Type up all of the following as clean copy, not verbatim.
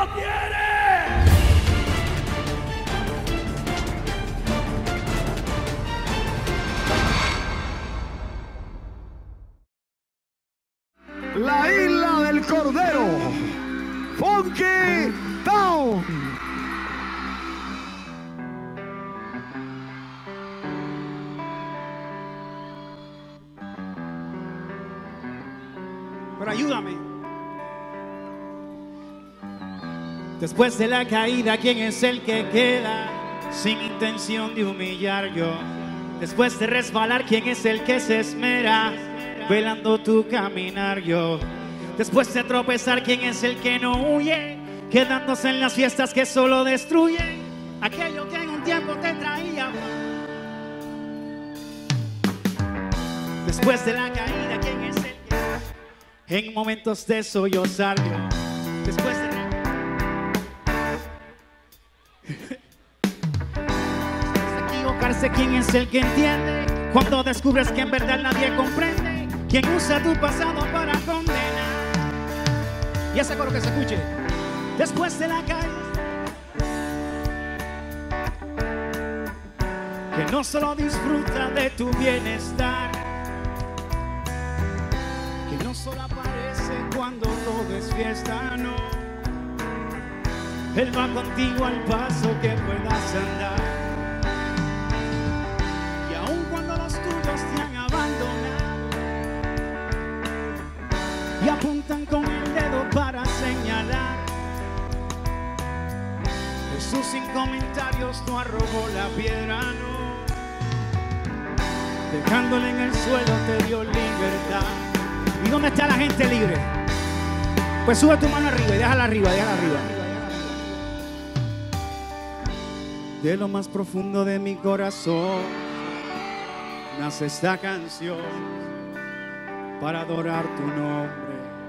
lo tiene. La isla del Cordero, Funky Town. Pero ayúdame. Después de la caída, ¿quién es el que queda? Sin intención de humillar yo. Después de resbalar, ¿quién es el que se esmera? Velando tu caminar yo. Después de tropezar, ¿quién es el que no huye? Quedándose en las fiestas que solo destruyen aquello que en un tiempo te traía. Después de la caída, ¿quién es el que en momentos de sollozar yo? Después de equivocarse, ¿quién es el que entiende? Cuando descubres que en verdad nadie comprende, ¿quién usa tu pasado para condenar? Y ese coro que se escuche. Después de la caída, que no solo disfruta de tu bienestar, que no solo aparece cuando todo es fiesta, no. Él va contigo al paso que puedas andar. Y aun cuando los tuyos te han abandonado y apuntan con el dedo para señalar, Jesús sin comentarios no arrojó la piedra, no. Dejándole en el suelo te dio libertad. ¿Y dónde está la gente libre? Pues sube tu mano arriba y déjala arriba, déjala arriba. De lo más profundo de mi corazón nace esta canción para adorar tu nombre.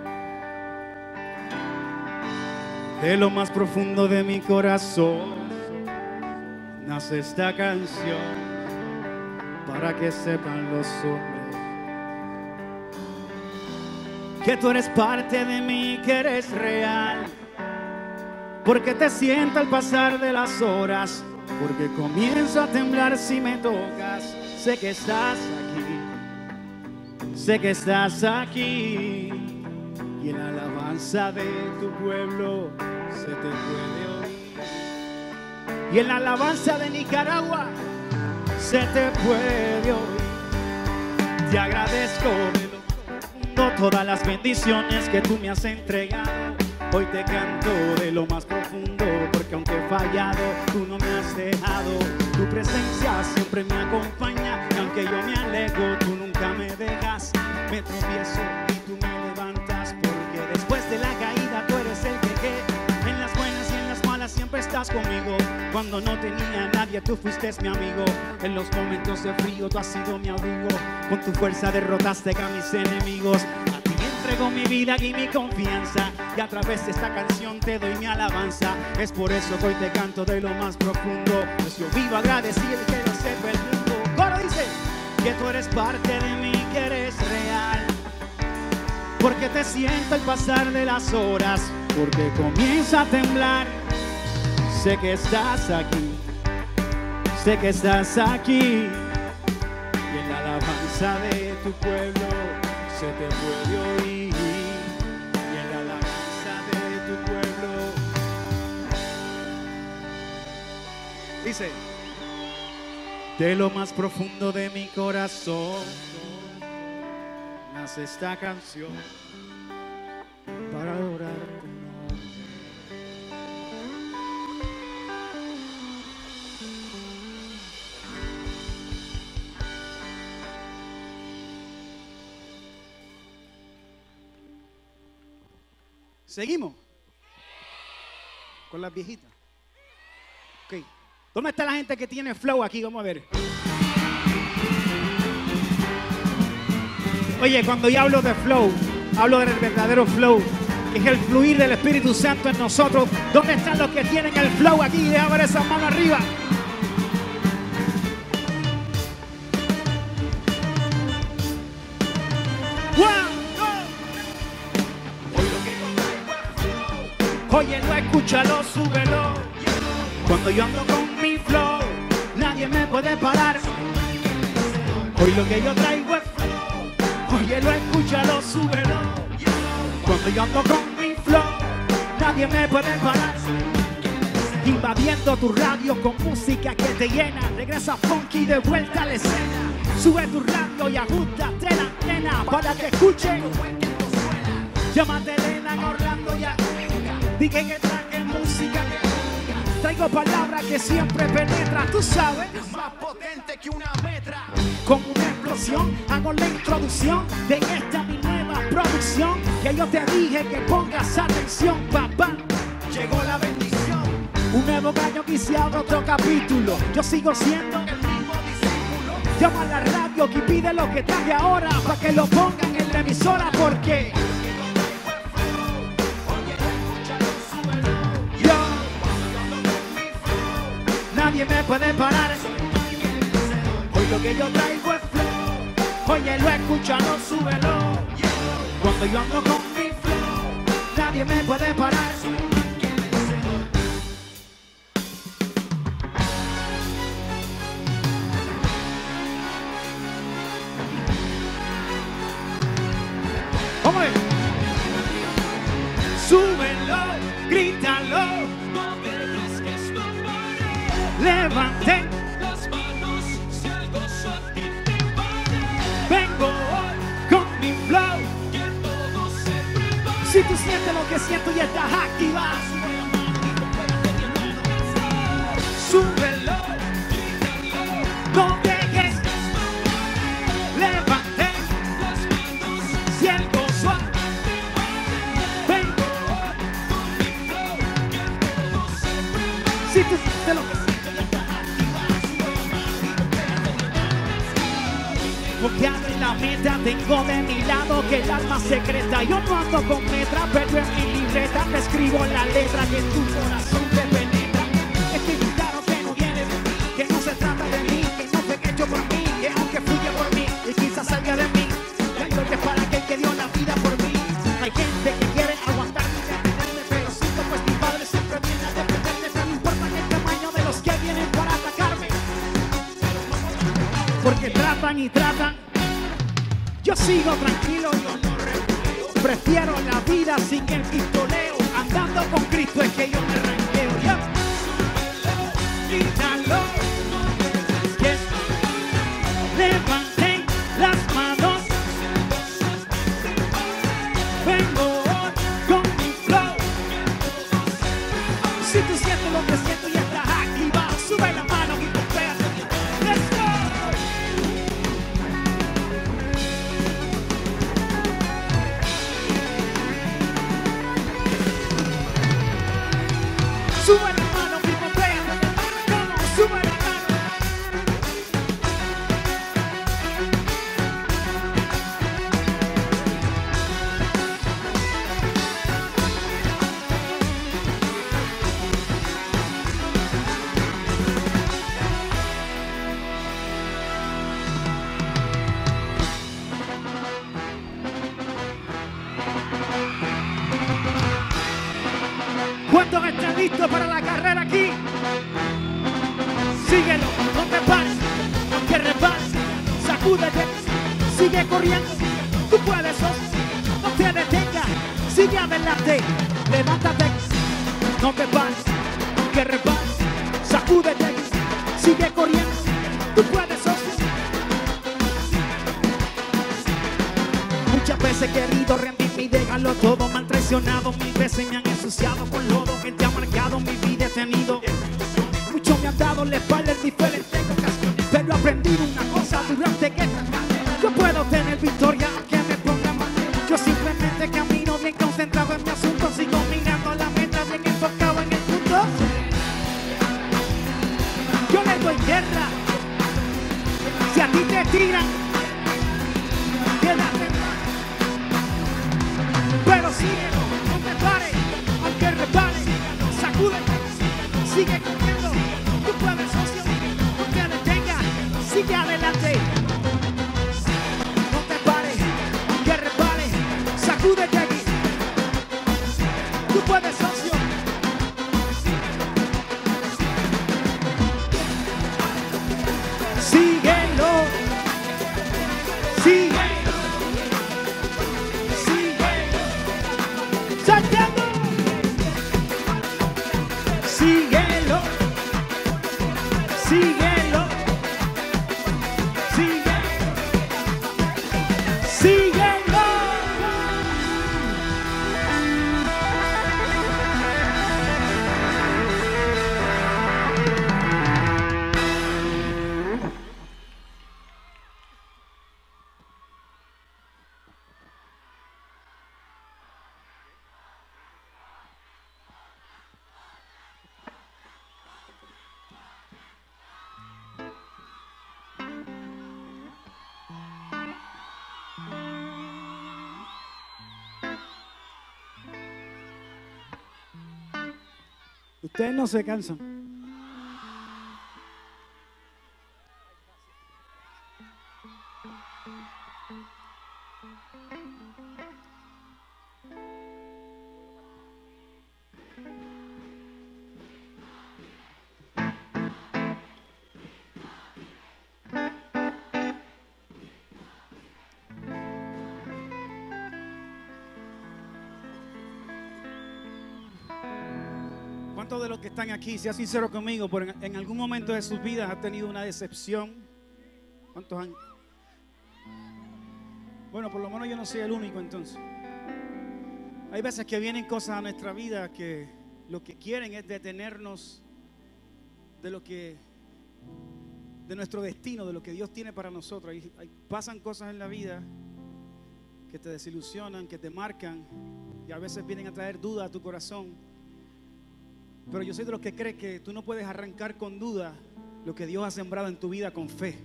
De lo más profundo de mi corazón nace esta canción para que sepan los hombres que tú eres parte de mí, que eres real, porque te siento al pasar de las horas, porque comienzo a temblar si me tocas. Sé que estás aquí, sé que estás aquí, y en la alabanza de tu pueblo se te puede oír, y en la alabanza de Nicaragua se te puede oír. Te agradezco de lo profundo todas las bendiciones que tú me has entregado. Hoy te canto de lo más profundo, porque aunque he fallado, tú no me has dejado. Tu presencia siempre me acompaña, y aunque yo me alejo, tú nunca me dejas. Me tropiezo y tú me levantas, porque después de la caída tú eres el que en las buenas y en las malas siempre estás conmigo. Cuando no tenía a nadie, tú fuiste mi amigo. En los momentos de frío tú has sido mi abrigo. Con tu fuerza derrotaste a mis enemigos. Entrego mi vida y mi confianza, y a través de esta canción te doy mi alabanza. Es por eso que hoy te canto de lo más profundo, pues yo vivo agradecido y que lo sepa el mundo. Coro dice que tú eres parte de mí, que eres real, porque te siento al pasar de las horas, porque comienza a temblar. Sé que estás aquí, sé que estás aquí, y en la alabanza de tu pueblo se te puede oír, y en la alabanza de tu pueblo. Dice, de lo más profundo de mi corazón nace esta canción para adorar tu nombre. Seguimos con las viejitas. Ok. ¿Dónde está la gente que tiene flow aquí? Vamos a ver. Oye, cuando yo hablo de flow, hablo del verdadero flow, que es el fluir del Espíritu Santo en nosotros. ¿Dónde están los que tienen el flow aquí? Deja ver esa mano arriba. Oye, lo he escuchado escúchalo, súbelo. Cuando yo ando con mi flow, nadie me puede parar. Hoy lo que yo traigo es flow. Óyelo, escúchalo, súbelo. Cuando yo ando con mi flow, nadie me puede parar. Invadiendo tu radio con música que te llena. Regresa funky de vuelta a la escena. Sube tu radio y ajustate la antena para que escuchen. Llámate Elena en Orlando ya. Dije que traje música. Traigo palabras que siempre penetra. Tú sabes, más potente que una metra. Como una explosión hago la introducción de esta mi nueva producción. Que yo te dije que pongas atención, papá. Llegó la bendición. Un nuevo año quise abrir otro capítulo. Yo sigo siendo el mismo discípulo. Llama a la radio y pide lo que traje ahora para que lo pongan en la emisora porque yo nadie me puede parar. Hoy lo que yo traigo es flow. Óyelo, escúchalo, súbelo. Cuando yo ando con mi flow, nadie me puede parar. Súbelo, grítalo, no dejes que esto pare. Levanten las manos si el gozo a ti te invade. Vengo hoy con mi flow, que todo se prepare. Si tú sientes lo que siento y estás activado, súbelo, grítalo, no dejes que esto pare. Levanten las manos si el gozo a ti. Si tú sientes lo que siento y estás porque abre la meta, tengo de mi lado que el alma secreta. Yo no ando con metra, pero en mi libreta te escribo la letra que en tu corazón te penetra. Estoy muy claro que no viene de mí, que no se trata de mí, que no fue hecho por mí, que aunque fluye por mí y quizás salga de mí, creo que es para aquel que dio la vida por mí. Hay gente que quiere aguantar y detenerme, pero siento pues mi padre siempre viene a defenderme. No importa el tamaño de los que vienen para atacarme, porque tratan y tratan. Yo sigo tranquilo, yo no repleo. Prefiero la vida sin el pistoleo. Andando con Cristo es que yo me ranqueo. Yeah. Quítalo, que levanten las manos. Vengo hoy con mi flow. Si tú sientes lo que siento y estás activado, sube la mano y golpéate. Let's go. Sube la mano y golpéate. Sube la mano. ¿Cuántos están listos para la carrera aquí? Síguelo, no te pares, aunque repares, sacúdete, sigue corriendo, tú puedes, no te detengas, sigue adelante, levántate, no te pares, aunque repares, sacúdete, sigue corriendo, tú puedes, muchas veces he querido rendirme y dejarlo todo, me han traicionado, mil veces me han ensuciado con lodo, gente ha marcado mi vida, he tenido mucho, me han dado la espalda en diferentes ocasiones, pero he aprendido una cosa durante que yo puedo tener victoria aunque me ponga mal, yo simplemente camino bien concentrado en mi asunto, sigo mirando la meta bien enfocado en el punto, yo le doy guerra, si a ti te tiran, quédate. Pero síguelo, no te pares, aunque repares, sacúdete, sigue corriendo, tú puedes, socio, no te detengas, sigue adelante. No te pares, aunque repares, sacúdete aquí, tú puedes, socio. Ustedes no se cansan. ¿Cuántos de los que están aquí, sea sincero conmigo, en algún momento de sus vidas ha tenido una decepción? ¿Cuántos años? Bueno, por lo menos yo no soy el único entonces. Hay veces que vienen cosas a nuestra vida que lo que quieren es detenernos de nuestro destino, de lo que Dios tiene para nosotros. Pasan cosas en la vida que te desilusionan, que te marcan y a veces vienen a traer dudas a tu corazón. Pero yo soy de los que cree que tú no puedes arrancar con duda lo que Dios ha sembrado en tu vida con fe.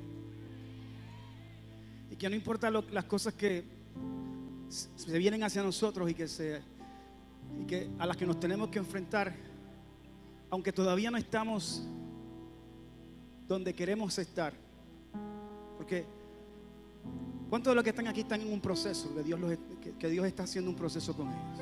Y que no importa las cosas que se vienen hacia nosotros y que a las que nos tenemos que enfrentar, aunque todavía no estamos donde queremos estar. Porque ¿cuántos de los que están aquí están en un proceso que Dios está haciendo un proceso con ellos?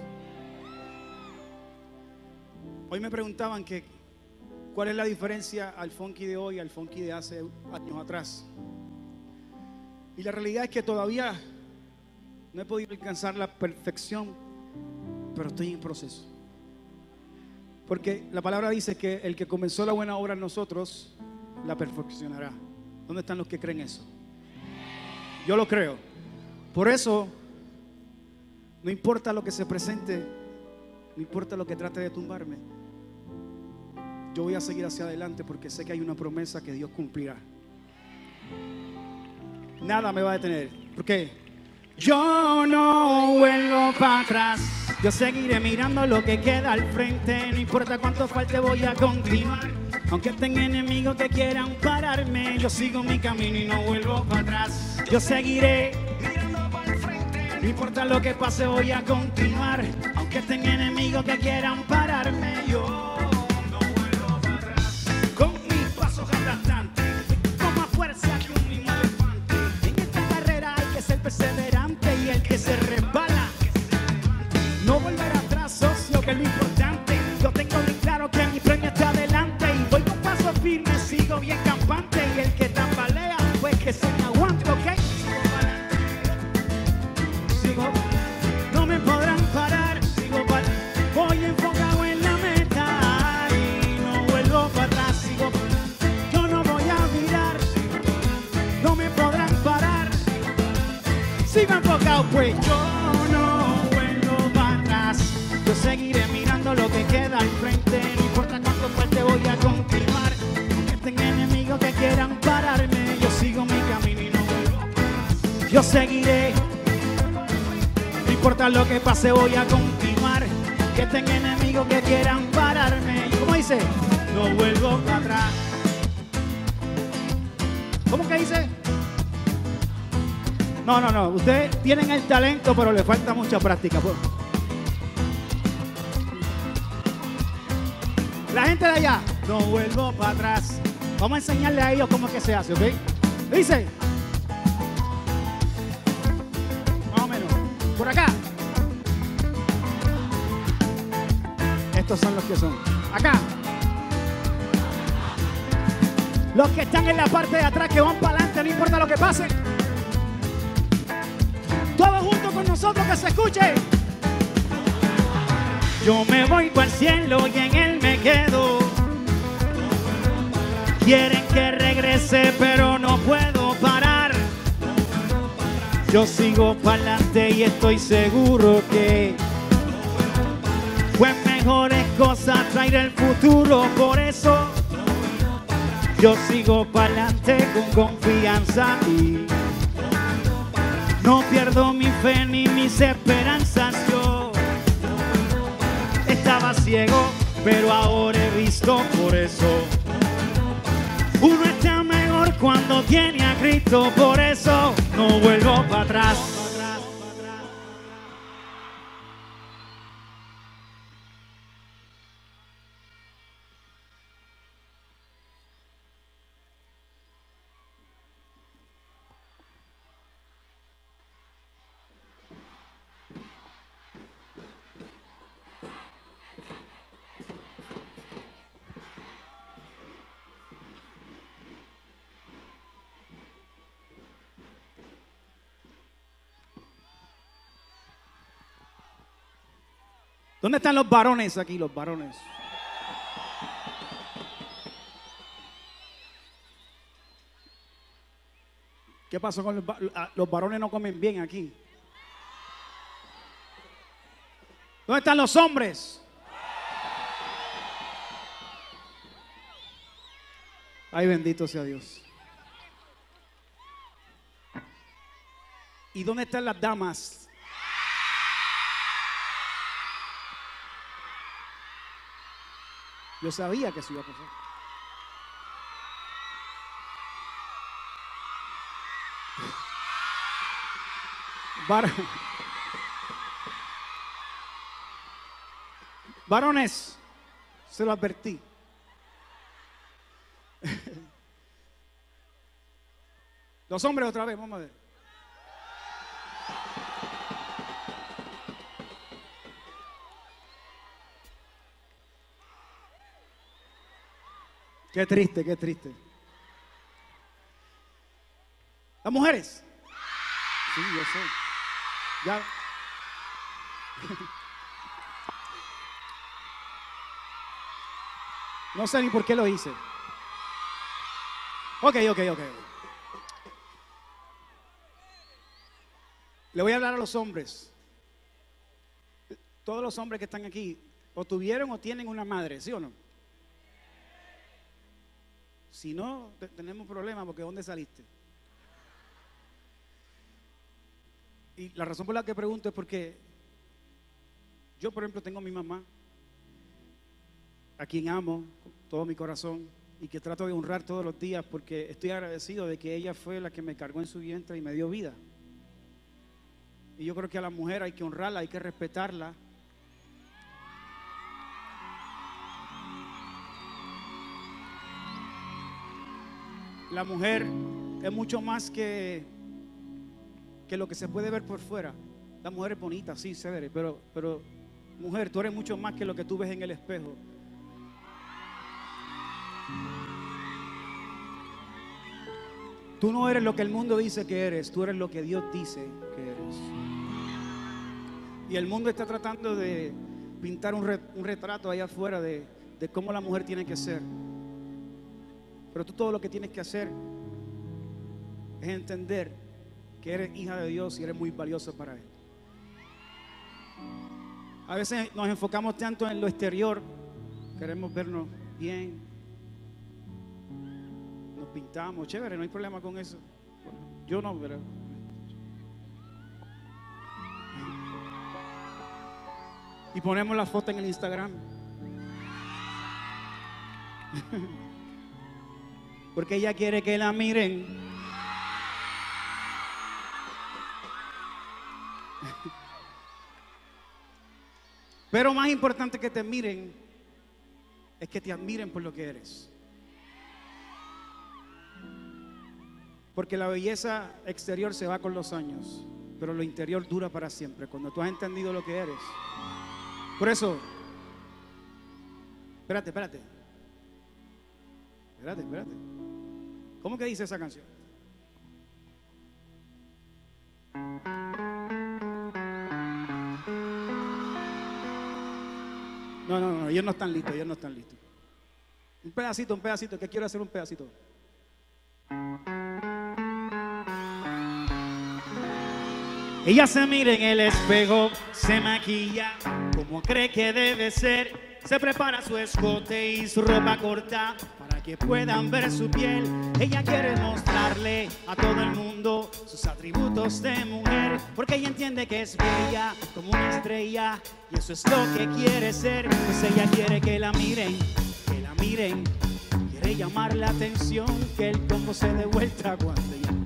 Hoy me preguntaban cuál es la diferencia al funky de hoy al funky de hace años atrás. Y la realidad es que todavía no he podido alcanzar la perfección, pero estoy en proceso. Porque la palabra dice que el que comenzó la buena obra en nosotros la perfeccionará. ¿Dónde están los que creen eso? Yo lo creo. Por eso, no importa lo que se presente, no importa lo que trate de tumbarme, yo voy a seguir hacia adelante porque sé que hay una promesa que Dios cumplirá. Nada me va a detener. ¿Por qué? Yo no vuelvo para atrás. Yo seguiré mirando lo que queda al frente. No importa cuánto falte, voy a continuar. Aunque tenga enemigos que quieran pararme, yo sigo mi camino y no vuelvo para atrás. Yo seguiré mirando para el frente. No importa lo que pase, voy a continuar. Aunque tenga enemigos que quieran pararme, yo no vuelvo para atrás. Con mis pasos aplastantes, con más fuerza que un mismo elefante. En esta carrera hay que ser perseverante y el que se resbala no volverá atrás, socio, que es lo importante. Yo tengo bien claro que mi premio está adelante y voy con paso firme, sigo bien campante. Y el que tambalea, pues que se me aguante, ¿ok? Sigo, no me podrán parar. Sigo para, voy enfocado en la meta y no vuelvo para atrás. Sigo, yo no voy a mirar, no me podrán parar. Sigo enfocado, pues yo seguiré mirando lo que queda al frente. No importa cuánto fuerte, voy a continuar. Aunque tenga enemigos que quieran pararme, yo sigo mi camino y no vuelvo. Yo seguiré. No importa lo que pase, voy a continuar. Que tenga enemigos que quieran pararme. ¿Cómo dice? No vuelvo para atrás. ¿Cómo que dice? No. Ustedes tienen el talento, pero le falta mucha práctica. Pues. La gente de allá, no vuelvo para atrás. Vamos a enseñarle a ellos cómo es que se hace, ¿ok? Dice. Más o menos. Por acá. Estos son los que son. Acá. Los que están en la parte de atrás, que van para adelante, no importa lo que pase. Todos juntos con nosotros, que se escuche. Yo me voy para el cielo y en él me quedo. Quieren que regrese, pero no puedo parar. Yo sigo para adelante y estoy seguro que pues mejores cosas traerá el futuro. Por eso yo sigo para adelante con confianza y no pierdo mi fe ni mis esperanzas. Yo estaba ciego, pero ahora he visto, por eso uno está mejor cuando tiene a Cristo, por eso no vuelvo para atrás. ¿Dónde están los varones aquí, los varones? ¿Qué pasó con los varones? No comen bien aquí. ¿Dónde están los hombres? Ay, bendito sea Dios. ¿Y dónde están las damas? Yo sabía que eso iba a pasar. Varones, se lo advertí. Los hombres otra vez, vamos a ver. Qué triste, qué triste. Las mujeres. Sí, yo sé. Ya. No sé ni por qué lo hice. Ok. Le voy a hablar a los hombres. Todos los hombres que están aquí, o tuvieron o tienen una madre, ¿sí o no? Si no, tenemos problemas porque ¿dónde saliste? Y la razón por la que pregunto es porque yo, por ejemplo, tengo a mi mamá, a quien amo con todo mi corazón y que trato de honrar todos los días porque estoy agradecido de que ella fue la que me cargó en su vientre y me dio vida. Y yo creo que a la mujer hay que honrarla, hay que respetarla. La mujer es mucho más que lo que se puede ver por fuera. La mujer es bonita, sí, chévere, pero mujer, tú eres mucho más que lo que tú ves en el espejo. Tú no eres lo que el mundo dice que eres, tú eres lo que Dios dice que eres. Y el mundo está tratando de pintar un retrato allá afuera de cómo la mujer tiene que ser. Pero tú todo lo que tienes que hacer es entender que eres hija de Dios y eres muy valioso para Él. A veces nos enfocamos tanto en lo exterior, queremos vernos bien, nos pintamos, chévere, no hay problema con eso. Bueno, yo no, pero y ponemos la foto en el Instagram. Porque ella quiere que la miren. Pero más importante que te miren es que te admiren por lo que eres. Porque la belleza exterior se va con los años, pero lo interior dura para siempre, cuando tú has entendido lo que eres. Por eso, espérate. ¿Cómo que dice esa canción? No, ellos no están listos. Un pedacito, que quiero hacer un pedacito. Ella se mira en el espejo, se maquilla como cree que debe ser, se prepara su escote y su ropa corta para que puedan ver su piel. Ella quiere mostrarle a todo el mundo sus atributos de mujer, porque ella entiende que es bella como una estrella y eso es lo que quiere ser. Pues ella quiere que la miren, quiere llamar la atención, que el combo se dé vuelta cuando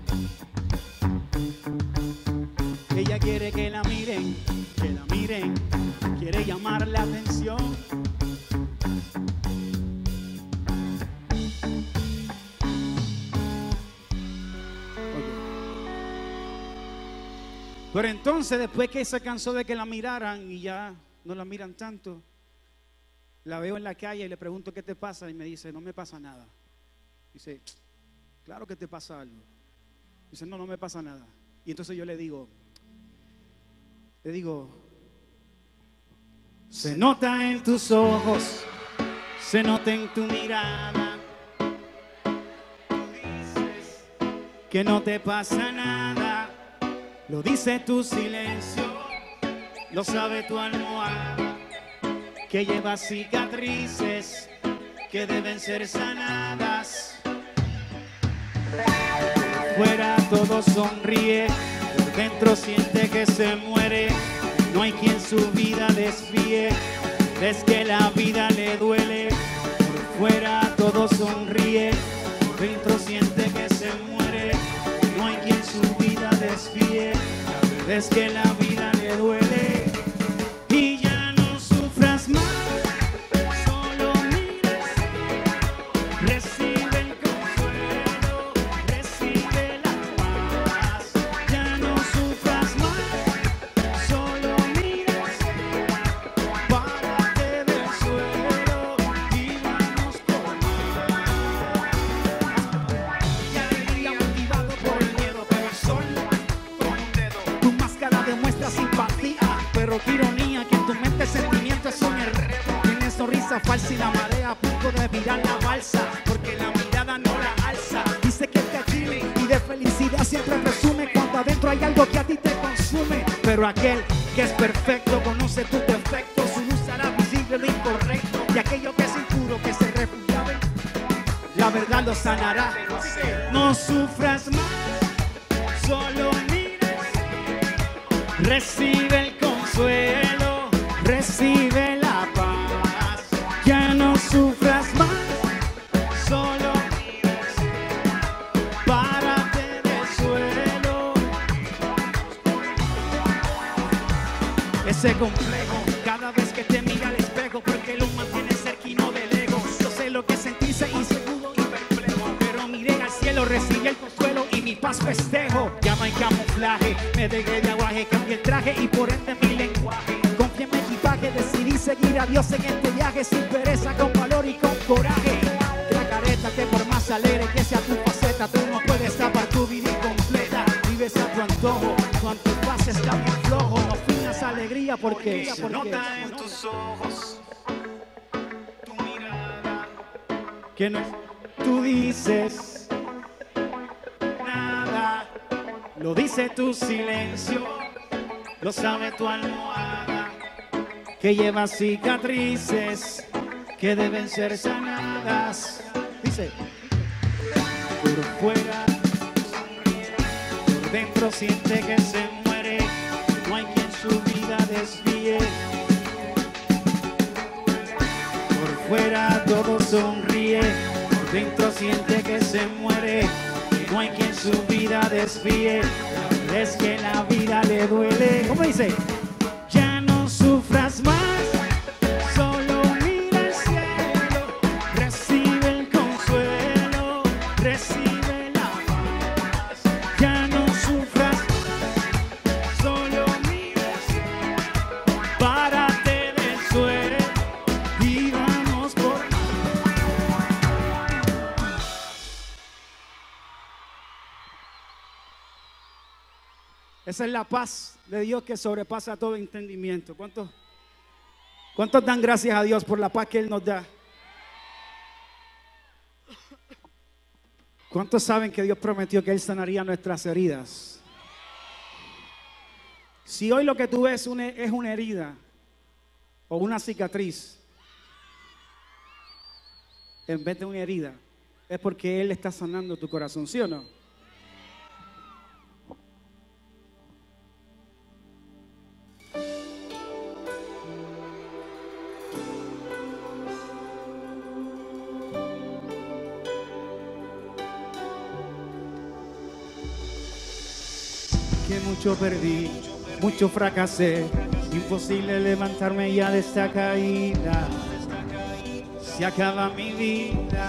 ella quiere que la miren, quiere llamar la atención. Pero entonces, después que se cansó de que la miraran y ya no la miran tanto, la veo en la calle y le pregunto qué te pasa y me dice, no me pasa nada. Dice, claro que te pasa algo. Dice, no me pasa nada. Y entonces yo le digo, Se nota en tus ojos, se nota en tu mirada. Tú dices que no te pasa nada, lo dice tu silencio, lo sabe tu almohada, que lleva cicatrices que deben ser sanadas. Fuera todo sonríe, por dentro siente que se muere. No hay quien su vida desvíe, ves que la vida le duele. Por fuera todo sonríe, por dentro siente que se muere. No hay quien su vida desvíe, ves que la vida le duele. Y ya no sufras más, solo mira el cielo, recibe el consuelo, recibe la paz. Ya no sufras más, solo mira el cielo, párate del suelo y vamos por más. Ya alegría motivado por el miedo, pero el sol con un dedo. Tu máscara demuestra simpatía, pero qué ironía que en tu mente sentimiento es un enredo. Tienes sonrisa falsa y la marea a punto de virar la balsa, porque la mirada no la alza. Dice que te chile y de felicidad siempre presume cuando adentro hay algo que a ti te consume. Pero aquel que es perfecto conoce tus defectos, su luz hará visible lo incorrecto, y aquello que es impuro que se refugiaba, la verdad lo sanará. No sufras más, solo mira el cielo, recibe el consuelo, recibe la paz. Ya no sufras más, solo mira el cielo, párate del suelo. Ese complejo cada vez que te mira al espejo, porque lo mantiene cerca y no del ego. Yo sé lo que es sentirse inseguro y perplejo, pero miré al cielo, recibí el consuelo y mi paz festejo. Ya no hay camuflaje, me dejé de aguaje, cambié el traje y por ende mi lenguaje. Confié en mi equipaje, decidí seguir a Dios en este viaje, sin pereza, con valor y con coraje. La careta que por más alegre que sea tu faceta, tú no puedes tapar tu vida incompleta. Vives a tu antojo, tu antifaz está bien flojo. No finas alegría porque Se nota en tus ojos, tu mirada, que no tú dices nada, lo dice tu silencio, lo sabe tu almohada, que lleva cicatrices que deben ser sanadas. Dice, por fuera sonríe, por dentro siente que se muere. No hay quien su vida desvíe. Por fuera todo sonríe, por dentro siente que se muere. No hay quien su vida desvíe, es que la vida le duele. ¿Cómo dice? Ya no sufras más, solo mira el cielo, recibe el consuelo, recibe la paz. Ya no sufras, solo mira el cielo, párate del suelo y vamos por más. Esa es la paz de Dios que sobrepasa todo entendimiento. ¿Cuántos dan gracias a Dios por la paz que Él nos da? ¿Cuántos saben que Dios prometió que Él sanaría nuestras heridas? Si hoy lo que tú ves es una herida o una cicatriz, en vez de una herida, es porque Él está sanando tu corazón, ¿sí o no? Que mucho perdí, mucho fracasé, imposible levantarme ya de esta caída. Se acaba mi vida,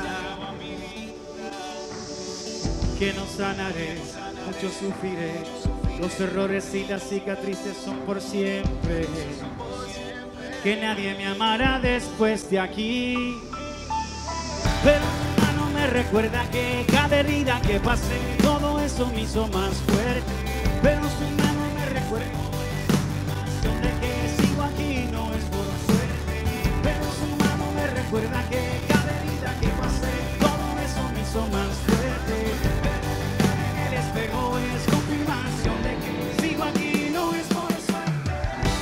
que no sanaré, mucho sufriré. Los errores y las cicatrices son por siempre. Que nadie me amará después de aquí. Pero mi mano me recuerda que cada herida que pasé, todo eso me hizo más fuerte. Pero su mano me recuerda de que sigo aquí, no es por suerte. recuerda que cada herida que pasé, todo eso me hizo más fuerte. El espejo es confirmación de que sigo aquí, no es por suerte.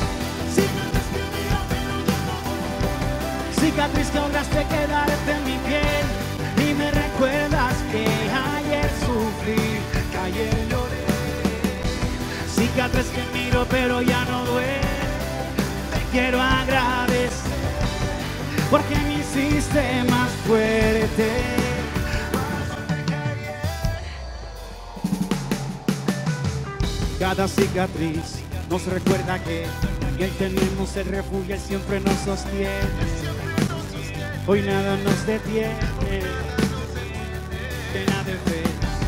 Cicatriz que lograste quedarte en mi piel y me recuerdas que ayer sufrí, que ayer lloré. Cicatriz que miro pero ya no duele. Te quiero agradecer porque me hiciste más fuerte. Cada cicatriz nos recuerda que en Él tenemos el refugio, Él siempre nos sostiene. Hoy nada nos detiene, llena de fe.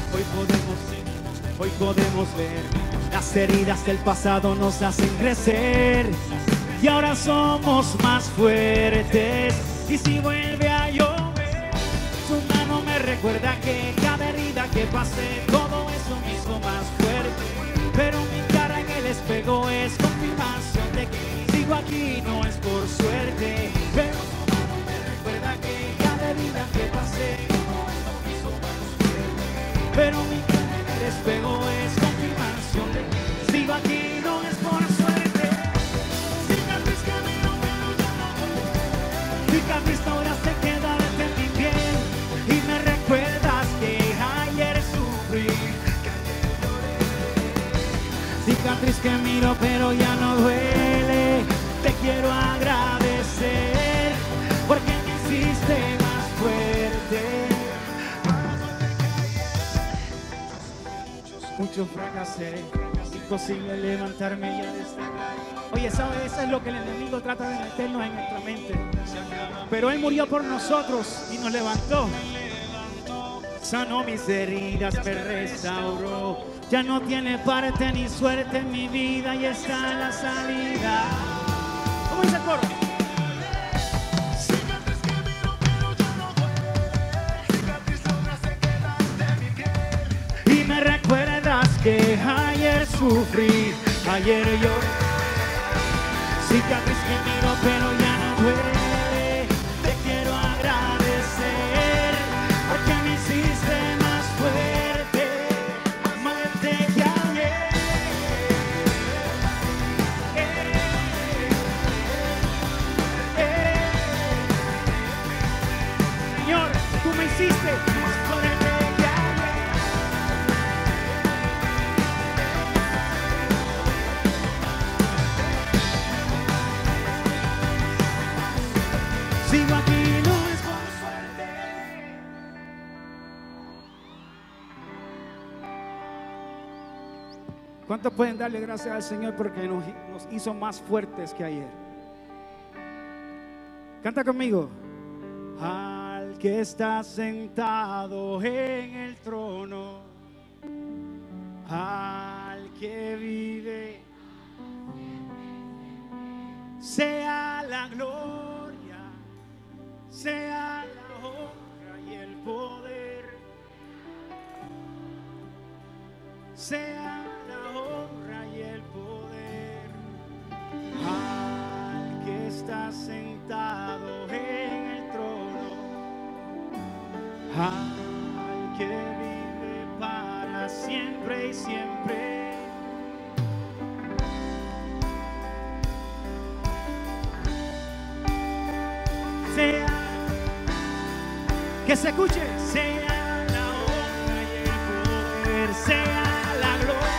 Hoy podemos ver. Las heridas del pasado nos hacen crecer y ahora somos más fuertes. Y si vuelve a llover, su mano me recuerda que cada herida que pasé, todo eso me hizo más fuerte. Pero mi cara en el espejo es confirmación de que sigo aquí, no es por suerte. Pero su mano me recuerda que cada herida que pasé, todo eso me hizo más fuerte. Pero mi cara en el espejo es confirmación de que sigo aquí, no es por suerte. Cicatriz que miro pero ya no duele. Cicatriz ahora se queda desde mi piel y me recuerdas que ayer sufrí, que ayer lloré. Cicatriz que miro pero ya no duele. Te quiero agradecer porque me hiciste más fuerte. Mucho fracasé, imposible levantarme ya de esta calle. Oye, ¿sabes? Eso es lo que el enemigo trata de meternos en nuestra mente. Pero Él murió por nosotros y nos levantó. Sanó mis heridas, me restauró. Ya no tiene parte ni suerte en mi vida y está en la salida. ¿Cómo dice el coro? Y me recuerdas que ayer sufrí, ayer lloré. Cicatriz que miro pero ya no duele. Te quiero agradecer porque me hiciste más fuerte, más fuerte que ayer. Señor, tú me hiciste más fuerte que ayer. Sigo aquí, no es por suerte. ¿Cuántos pueden darle gracias al Señor porque nos hizo más fuertes que ayer? Canta conmigo. Al que está sentado en el trono, al que vive, sea la gloria, sea la honra y el poder, sea la honra y el poder, al que está sentado en el trono, al que vive para siempre y siempre. Sea, que se escuche, sea la honra y el poder, sea la gloria,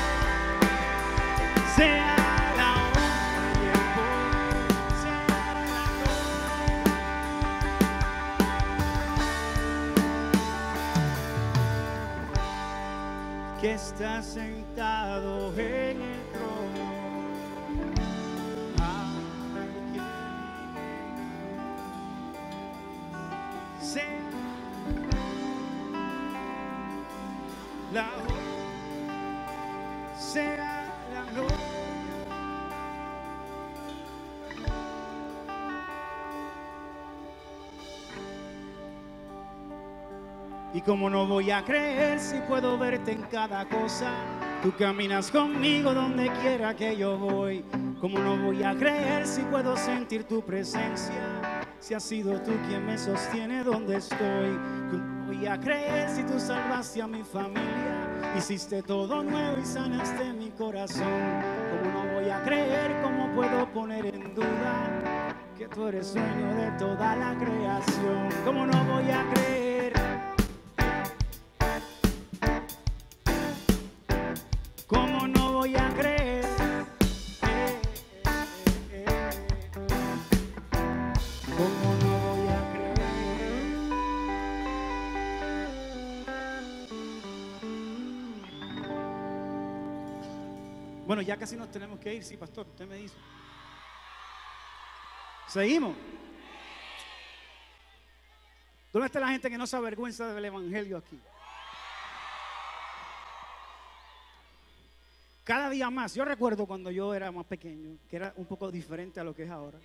sea la honra y el poder, sea la gloria, que está sentado en el trono. La sea la gloria. Y como no voy a creer si puedo verte en cada cosa, tú caminas conmigo donde quiera que yo voy. Como no voy a creer si puedo sentir tu presencia, Si has sido tú quien me sostiene donde estoy. ¿Cómo voy a creer si tú salvaste a mi familia? Hiciste todo nuevo y sanaste mi corazón. ¿Cómo no voy a creer? ¿Cómo puedo poner en duda que tú eres dueño de toda la creación? ¿Cómo no voy a creer? ¿Cómo no voy a creer? ¿Cómo no voy a creer? Bueno, ya casi nos tenemos que ir, sí, pastor, usted me dice. ¿Seguimos? ¿Dónde está la gente que no se avergüenza del evangelio aquí? Cada día más, yo recuerdo cuando yo era más pequeño, que era un poco diferente a lo que es ahora.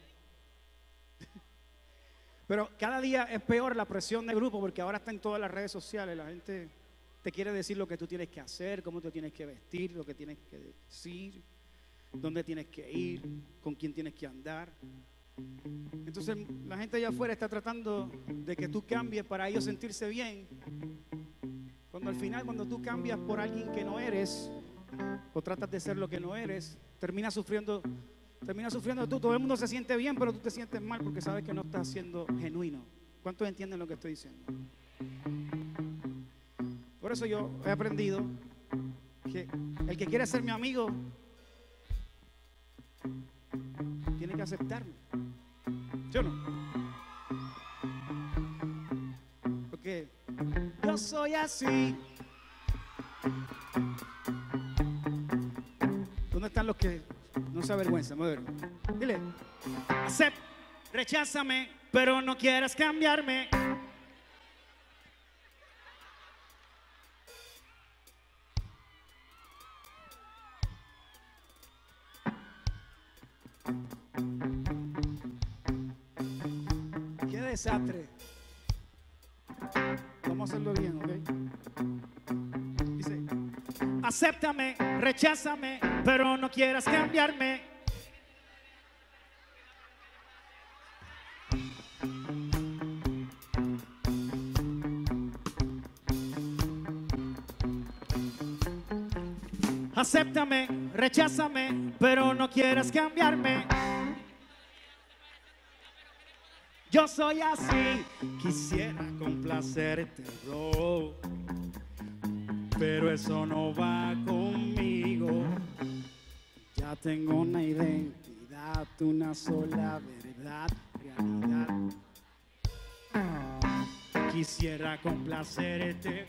Pero cada día es peor la presión de grupo, porque ahora está en todas las redes sociales. La gente te quiere decir lo que tú tienes que hacer, cómo te tienes que vestir, lo que tienes que decir, dónde tienes que ir, con quién tienes que andar. Entonces la gente allá afuera está tratando de que tú cambies para ellos sentirse bien, cuando al final, cuando tú cambias por alguien que no eres, o tratas de ser lo que no eres, terminas sufriendo tú. Todo el mundo se siente bien, pero tú te sientes mal porque sabes que no estás siendo genuino. ¿Cuántos entienden lo que estoy diciendo? Por eso yo he aprendido que el que quiere ser mi amigo tiene que aceptarme. ¿Sí o no? Porque yo soy así. ¿Dónde están los que no se avergüenzan? A ver, dile, recházame, pero no quieras cambiarme. Qué desastre. Vamos a hacerlo bien, ¿ok? Dice, acéptame, recházame, pero no quieras cambiarme. Acéptame, recházame, pero no quieras cambiarme. Yo soy así, quisiera complacerte, bro, pero eso no va conmigo. Ya tengo una identidad, una sola verdad, realidad. Quisiera complacerte,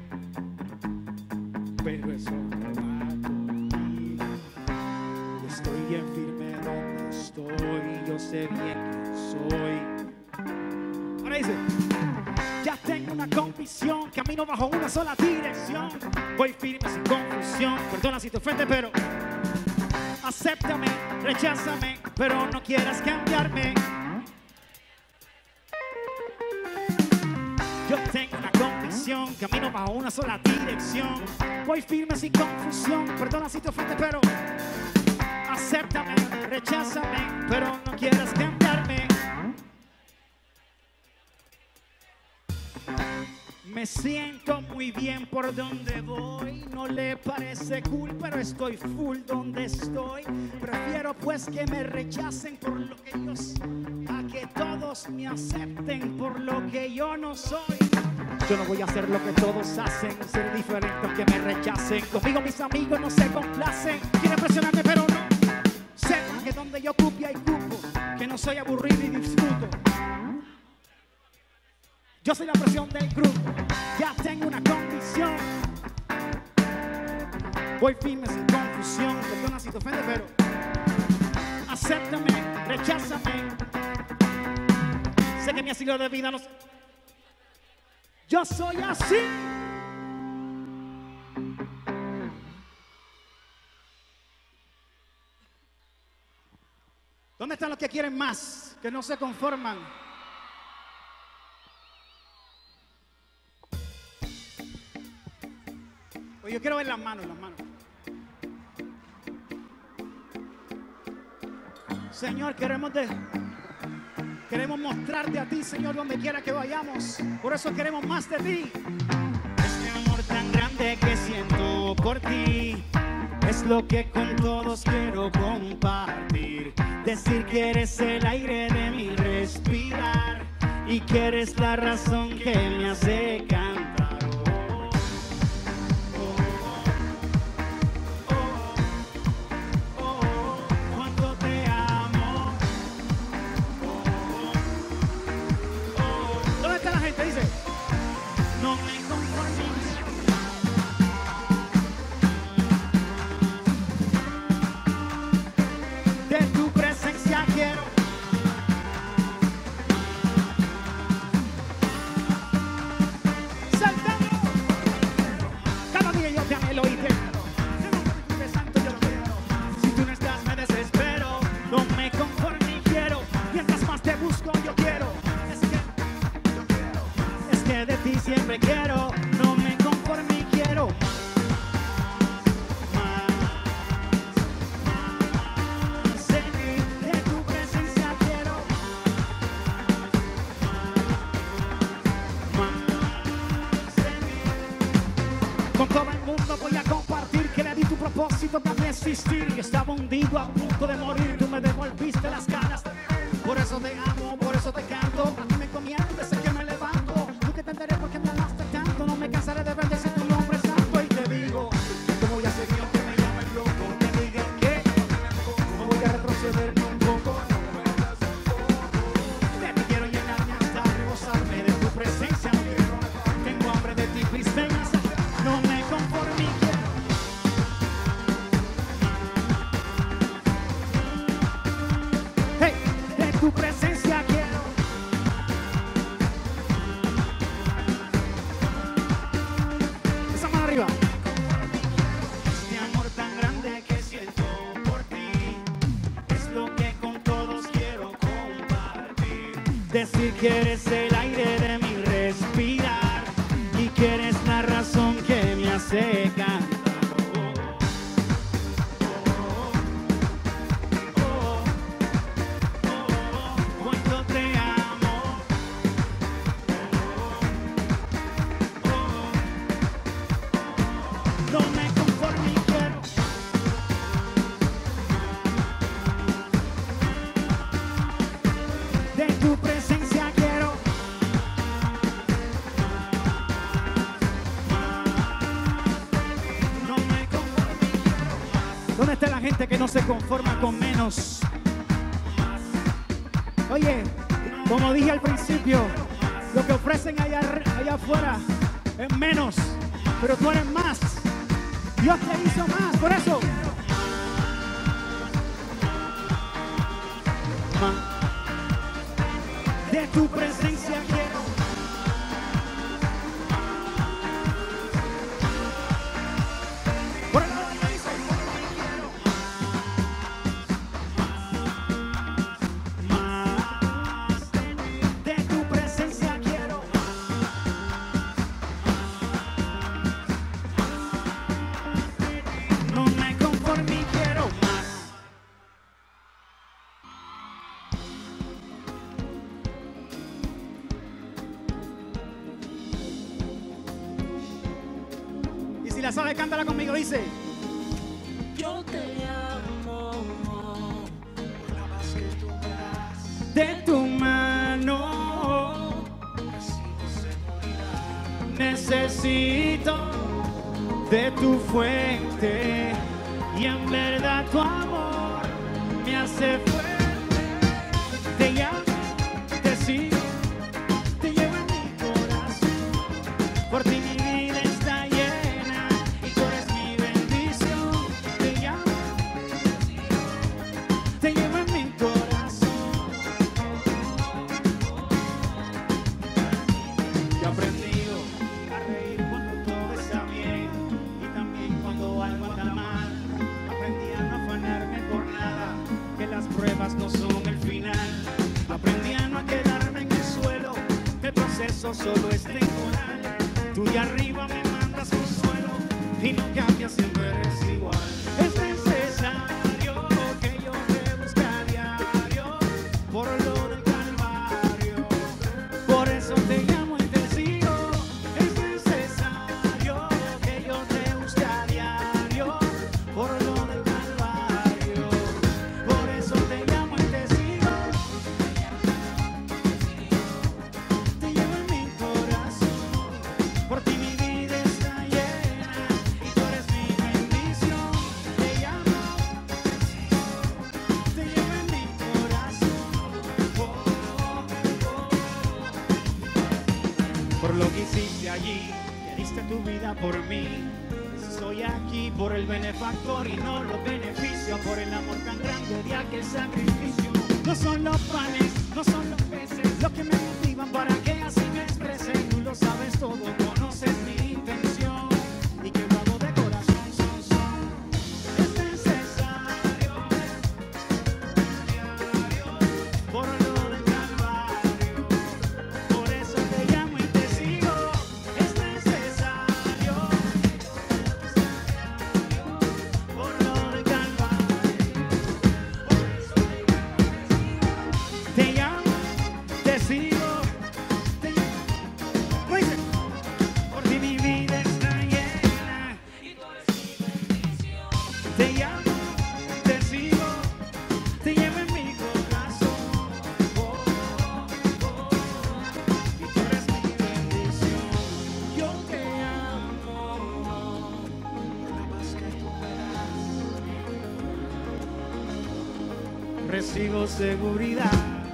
pero eso no va conmigo. Yo estoy bien firme donde estoy, yo sé bien quién soy. Ahora dice, ya tengo una convicción, camino bajo una sola dirección. Voy firme sin confusión, perdona si te ofende, pero acéptame, recházame, pero no quieras cambiarme. Yo tengo una convicción, camino bajo una sola dirección. Voy firme sin confusión, perdona si te ofende, pero acéptame, recházame, pero no quieras cambiarme. Me siento muy bien por donde voy. No le parece cool, pero estoy full donde estoy. Prefiero pues que me rechacen por lo que yo soy, a que todos me acepten por lo que yo no soy. Yo no voy a hacer lo que todos hacen, ser diferente aunque me rechacen. Conmigo mis amigos no se complacen. Quieren presionarme pero no. Sepan que donde yo cupo hay cupo, que no soy aburrido y disfruto. Yo soy la presión del grupo, ya tengo una convicción. Voy firme sin confusión, perdona si te ofende, pero acéptame, recházame. Sé que mi estilo de vida no sé. Yo soy así. ¿Dónde están los que quieren más, que no se conforman? Pues yo quiero ver las manos, Señor, queremos Queremos mostrarte a ti, Señor, donde quiera que vayamos. Por eso queremos más de ti. Este amor tan grande que siento por ti es lo que con todos quiero compartir. Decir que eres el aire de mi respirar y que eres la razón que me hace cantar. Cuánto te amo. ¿Dónde está la gente? Dice, no me conformo. De tu presencia quiero. Saltando. Cada día yo te anhelo y te quiero. Santo yo lo quiero. Si tú no estás me desespero. No me conformo ni quiero. Mientras más te busco yo quiero. Es que de ti siempre quiero. No me conformo ni quiero. Con todo el mundo voy a compartir que le di tu propósito de existir. Y estaba hundido a punto de morir, tú me devolviste las ganas. Por eso te amo, por eso te canto. A ti me encomiendo desde que me levanto. Tú que te enteré porque me amaste tanto. No me cansaré de bendecir tu nombre santo. Y te digo, ¿cómo voy a seguir aunque me llamen loco? Te digan que no voy a retroceder ni un poco. De ti quiero llenarme hasta rebosarme de tu presencia. Tengo hambre de ti, please ven. No me conformo ni quiero. Hey, de tu presencia quiero. Esa mano arriba. Este amor tan grande que siento por ti es lo que con todos quiero compartir. Decir que eres el aire de mi respirar y que eres la razón que me hace cantar. Cuánto te amo. No me conformo ni quiero. De tu presencia quiero. ¿Dónde está la gente que no se conforma con menos? Oye, como dije al principio, lo que ofrecen allá afuera es menos, pero tú eres más. Dios te hizo más, por eso. De tu presencia quiero. La sabe, cántala conmigo, dice. Yo te amo por la paz que tú me das. De tu mano necesito de tu fuente y en verdad tu amor me hace fuerte. Te llamo, te sigo, te llevo en mi corazón. Por ti mi vida está llena. Te llevo en mi corazón. Yo he aprendido a reír cuando todo está bien y también cuando algo anda mal. Aprendí a no afanarme por nada, que las pruebas no son el final. Aprendí a no quedarme en el suelo, el proceso solo es temporal. Tú de arriba me mandas consuelo y no cambias, siempre eres igual. Es necesario que yo te busque a diario por lo del Calvario. vida por mí. Estoy aquí por el benefactor y no los beneficio, por el amor tan grande de aquel sacrificio. No son los panes, no son los peces, lo que me motivan para que así me exprese. Tú lo sabes todo, conoces mi intención y que lo hago de corazón, es necesario diario por lo del Calvario. Por eso te llamo y te sigo. Es necesario por lo del Calvario. Por eso te llamo, te sigo. Por ti mi vida está llena. Te llamo, te sigo, te llevo en mi corazón. Y tú eres mi bendición. Yo te amo, nada más que tú verás. Recibo seguridad.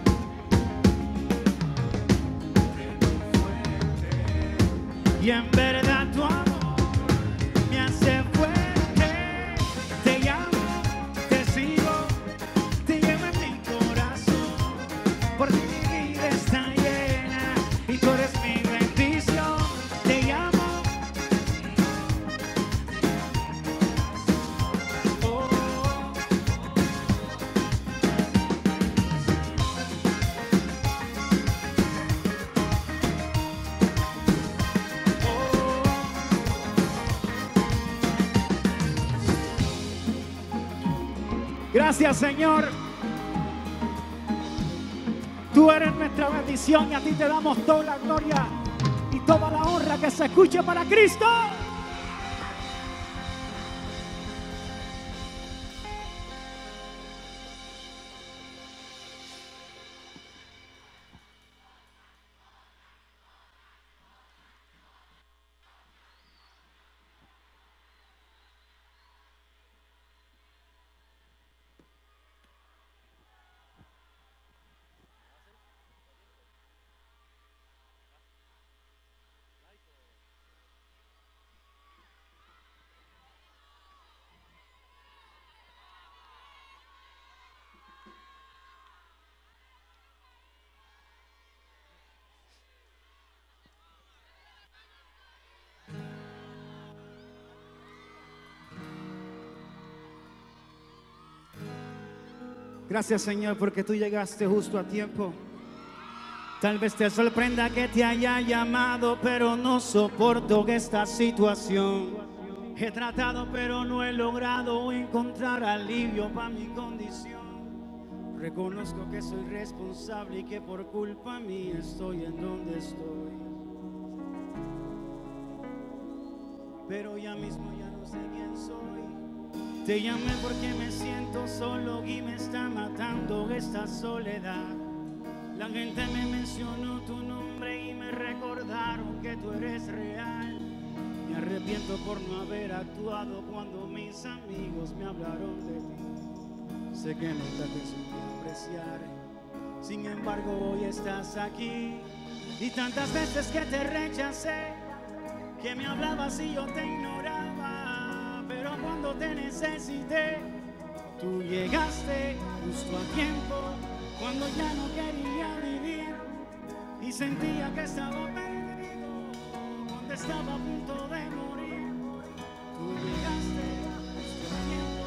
Y en verdad tu amor me hace fuerte. Te llamo, te sigo, te llevo en mi corazón. Por ti mi vida está llena y tú eres mi bendición. Te llamo. Oh. Gracias, Señor. Tú eres nuestra bendición y a ti te damos toda la gloria y toda la honra. Que se escuche para Cristo. Gracias, Señor, porque tú llegaste justo a tiempo. Tal vez te sorprenda que te haya llamado, pero no soporto esta situación. He tratado, pero no he logrado encontrar alivio para mi condición. Reconozco que soy responsable y que por culpa mía estoy en donde estoy. Pero ya mismo ya no sé quién soy. Te llamé porque me siento solo y me está matando esta soledad. La gente me mencionó tu nombre y me recordaron que tú eres real. Me arrepiento por no haber actuado cuando mis amigos me hablaron de ti. Sé que no te supe apreciar, sin embargo hoy estás aquí. Y tantas veces que te rechacé, que me hablabas y yo te ignoraba, pero cuando te necesité, tú llegaste justo a tiempo, cuando ya no quería vivir y sentía que estaba perdido, cuando estaba a punto de morir, tú llegaste justo a tiempo.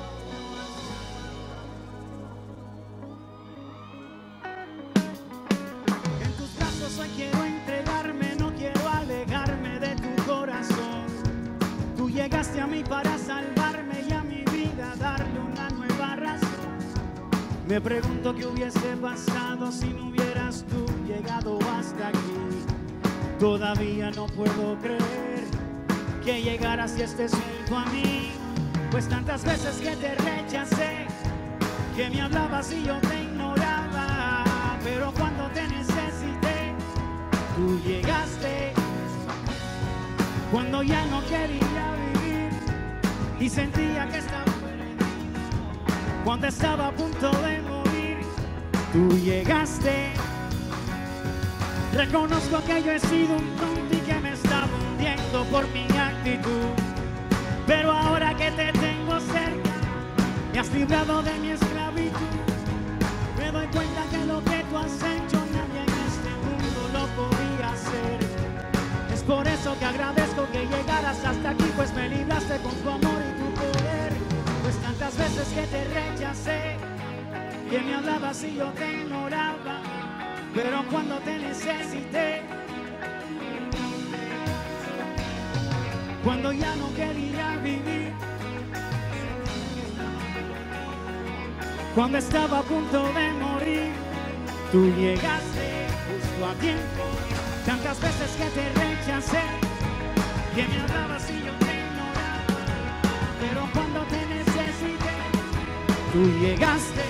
En tus brazos hoy quiero entregarme, no quiero alejarme de tu corazón. Tú llegaste a mí para salvarme y a mi vida darle una nueva razón. Me pregunto qué hubiese pasado si no hubieras tú llegado hasta aquí. Todavía no puedo creer que llegaras y estés junto a mí, pues tantas veces que te rechacé, que me hablabas y yo te ignoraba, pero cuando te necesité, tú llegaste, cuando ya no quería vivir y sentía que estaba perdido, cuando estaba a punto de morir, tú llegaste. Reconozco que yo he sido un tonto y que me estaba hundiendo por mi acto. gratitud. Pero ahora que te tengo cerca, me has librado de mi esclavitud. Me doy cuenta que lo que tú has hecho nadie en este mundo lo podía hacer. Es por eso que agradezco que llegaras hasta aquí, pues me libraste con tu amor y tu poder. Pues tantas veces que te rechacé, que me hablabas y yo te ignoraba, pero cuando te necesité, cuando ya no quería vivir, cuando estaba a punto de morir, tú llegaste justo a tiempo. Tantas veces que te rechacé, que me hablabas y yo te ignoraba, pero cuando te necesité, tú llegaste.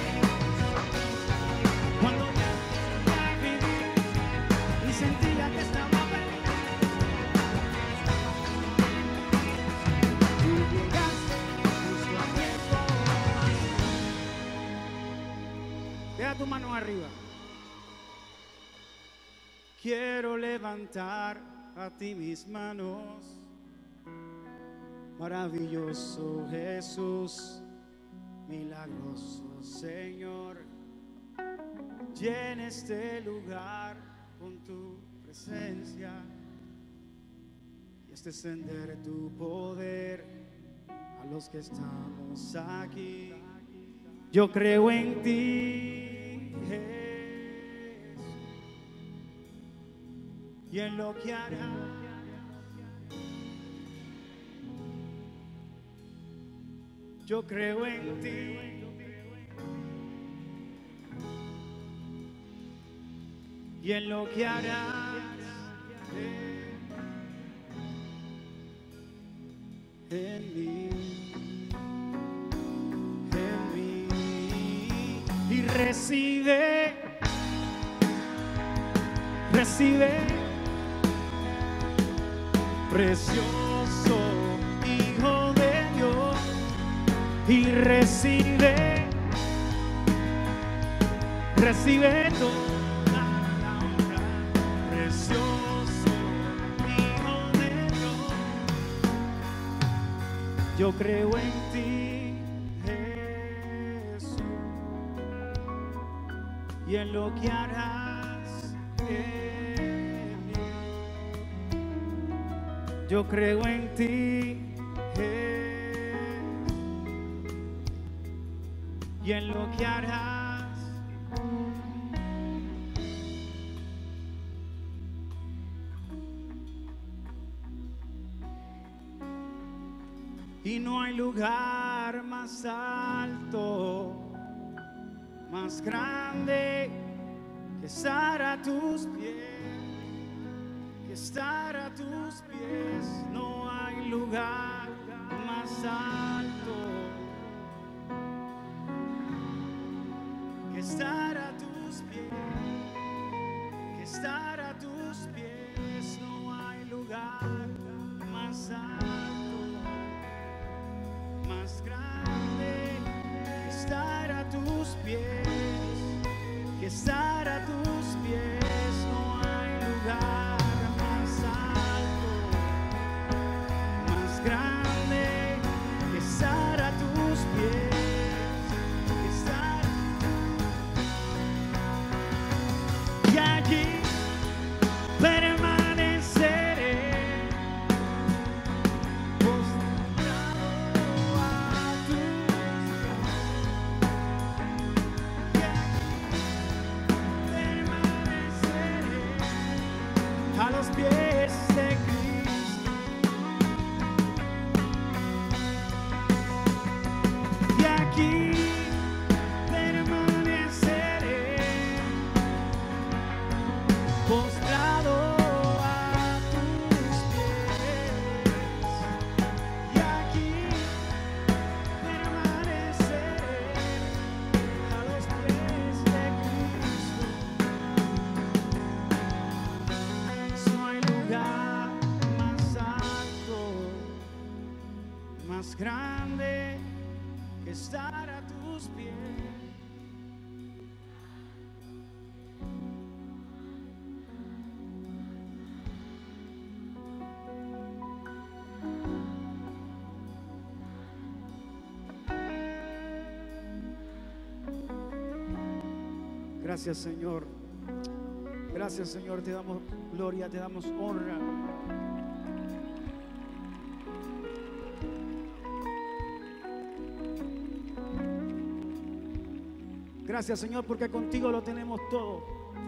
Cuando ya no quería vivir y sentía que estaba perdido, tú llegaste justo a tiempo. Deja tu mano arriba. Quiero levantar a ti mis manos, maravilloso Jesús, milagroso Señor. Llena este lugar con tu presencia y este extender tu poder a los que estamos aquí. Yo creo en ti, Jesús, y en lo que harás. Yo creo en ti y en lo que harás en mí, y recibe precioso Hijo de Dios, y recibe toda la honra, precioso Hijo de Dios. Yo creo en ti, Jesús, y en lo que harás en mí. Yo creo en ti, Jesús, y en lo que harás. Y no hay lugar más alto, más grande que estar a tus pies, que estar a tus pies. No hay lugar más alto que estar a tus pies, que estar a tus pies. No hay lugar más alto, más grande que estar a tus pies, que estar a tus pies. No hay lugar más alto, más grande que estar a tus pies, que estar. Y allí permaneceré postrado a tus pies, a los pies de Cristo. Y aquí permaneceré postrado a tus pies. Y aquí permaneceré a los pies de Cristo. No hay lugar más alto, más grande que estar a tus pies. Gracias, Señor. Gracias, Señor. Te damos gloria, te damos honra. Gracias, Señor, porque contigo lo tenemos todo.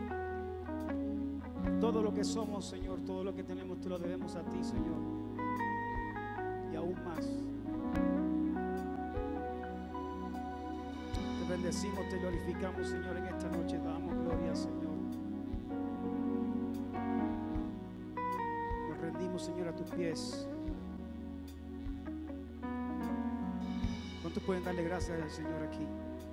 Todo lo que somos, Señor, todo lo que tenemos, te lo debemos a ti, Señor. Y aún más. Te bendecimos, te glorificamos, Señor, en esta noche. Damos gloria, Señor. Nos rendimos, Señor, a tus pies. ¿Cuántos pueden darle gracias al Señor aquí?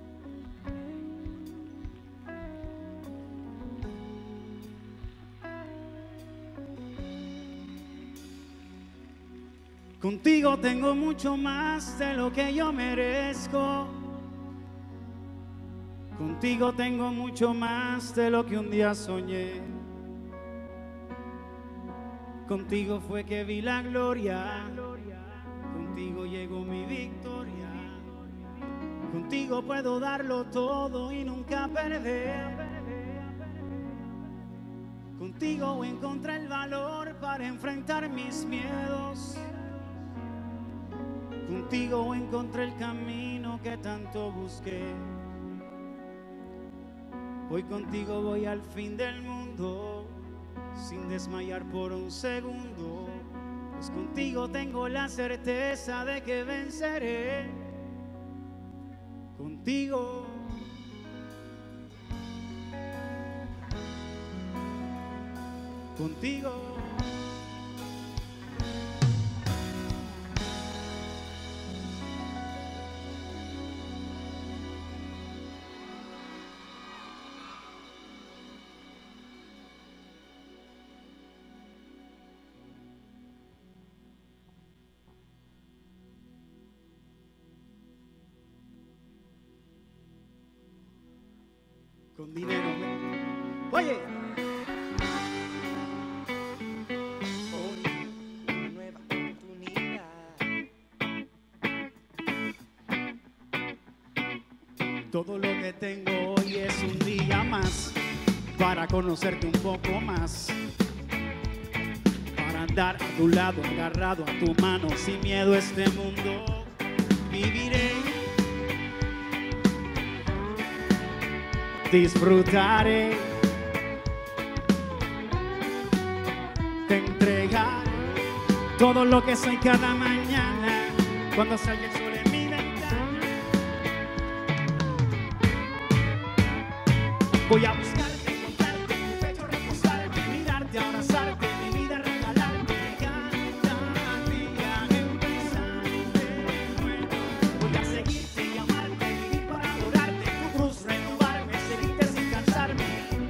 Contigo tengo mucho más de lo que yo merezco. Contigo tengo mucho más de lo que un día soñé. Contigo fue que vi la gloria. Contigo llegó mi victoria. Contigo puedo darlo todo y nunca perder. Contigo encontré el valor para enfrentar mis miedos. Contigo encontré el camino que tanto busqué. Hoy contigo voy al fin del mundo, sin desmayar por un segundo. Pues contigo tengo la certeza de que venceré. Contigo. Contigo. Con dinero, oye. Hoy una nueva oportunidad. Todo lo que tengo hoy es un día más para conocerte un poco más, para andar a tu lado, agarrado a tu mano, sin miedo a este mundo viviré. Disfrutaré, te entregaré todo lo que soy cada mañana cuando salga el sol en mi ventana. Voy a buscarte, encontrarte, en tu pecho reposarte, mirarte, abrazarte, mi vida regalarte, cada día empezar de nuevo. Voy a seguirte y amarte, vivir para adorarte, tu cruz renovarme, seguirte sin cansarme.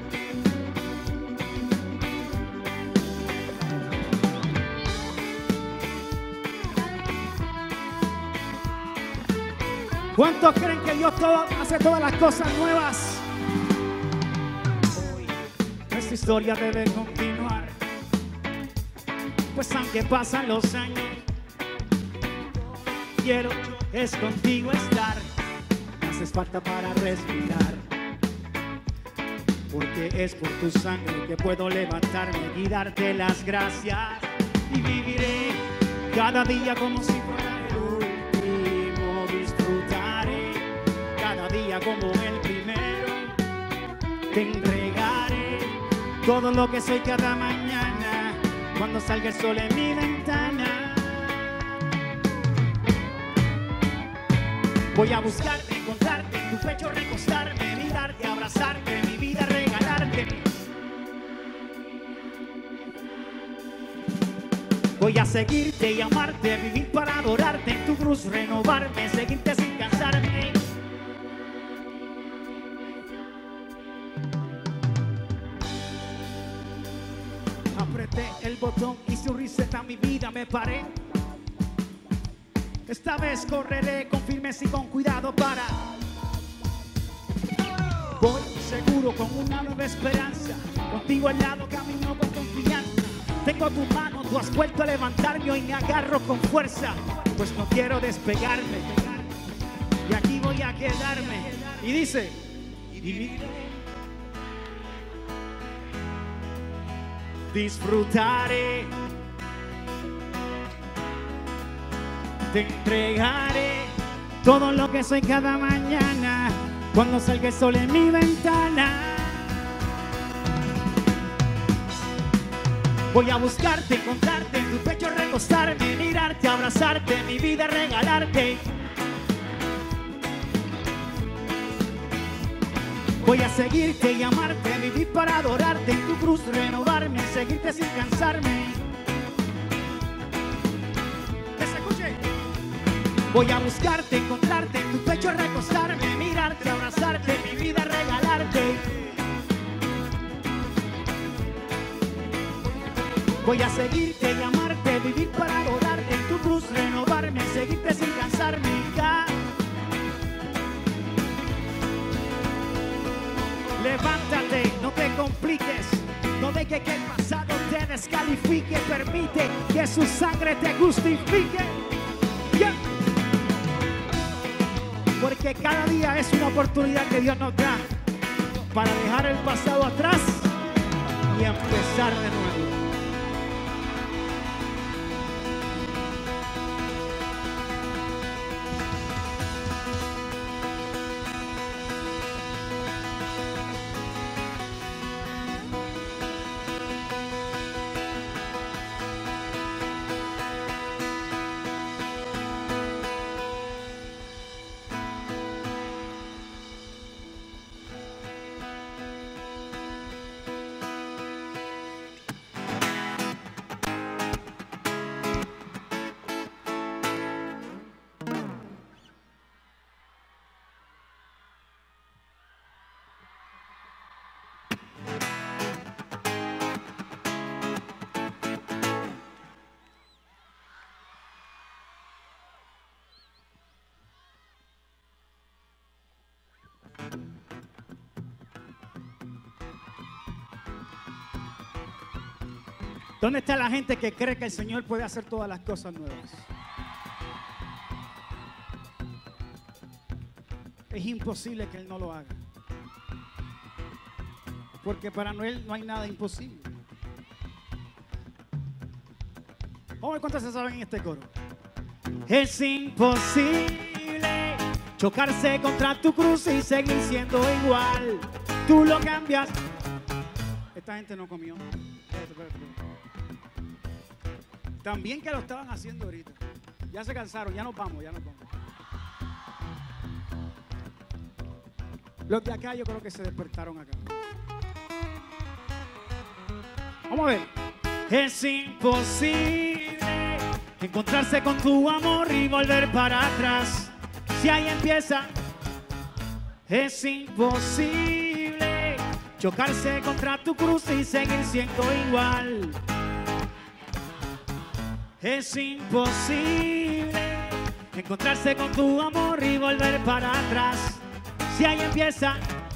¿Cuántos creen que Dios hace todas las cosas nuevas? Hoy nuestra historia debe continuar, pues aunque pasan los años, quiero es contigo estar. Me haces falta para respirar, porque es por tu sangre que puedo levantarme y darte las gracias. Y viviré cada día como si fuera el último. Disfrutaré cada día como el primero. Te entregaré todo lo que soy cada mañana cuando salga el sol en mi ventana. Voy a buscarte, encontrarte, en tu pecho recostarme, mirarte, abrazarte, mi vida regalarte. Voy a seguirte y amarte, vivir para adorarte, en tu cruz renovarme, seguirte sin cansarme. Apreté el botón, hice un reset a mi vida, me paré. Esta vez correré con firmeza y con cuidado para. Voy seguro con una nueva esperanza, contigo al lado camino con confianza. Tengo tu mano, tú has vuelto a levantarme, hoy me agarro con fuerza, pues no quiero despegarme. Y aquí voy a quedarme. Y dice, y viviré disfrutaré, te entregaré todo lo que soy cada mañana cuando salga el sol en mi ventana. Voy a buscarte, encontrarte, en tu pecho recostarme, mirarte, abrazarte, mi vida regalarte. Voy a seguirte y amarte, vivir para adorarte, en tu cruz renovarme, seguirte sin cansarme. Que se escuche. Voy a buscarte, encontrarte, en tu pecho recostarme, mirarte, abrazarte, mi vida regalarte. Voy a seguirte y amarte, vivir para adorarte, en tu cruz renovarme, seguirte sin cansarme. Levántate, no te compliques, no dejes que el pasado te descalifique, permite que su sangre te justifique. Yeah. Porque cada día es una oportunidad que Dios nos da para dejar el pasado atrás y empezar de nuevo. ¿Dónde está la gente que cree que el Señor puede hacer todas las cosas nuevas? Es imposible que Él no lo haga. Porque para Él no hay nada imposible. Vamos a ver cuántos se saben en este coro. Es imposible chocarse contra tu cruz y seguir siendo igual. Tú lo cambias. Esta gente no comió. Espérate. También que lo estaban haciendo ahorita. Ya se cansaron, ya nos vamos. Los de acá yo creo que se despertaron acá. Vamos a ver. Es imposible encontrarse con tu amor y volver para atrás. Si ahí empieza. Es imposible chocarse contra tu cruz y seguir siendo igual. Es imposible encontrarse con tu amor y volver para atrás. Si ahí empieza.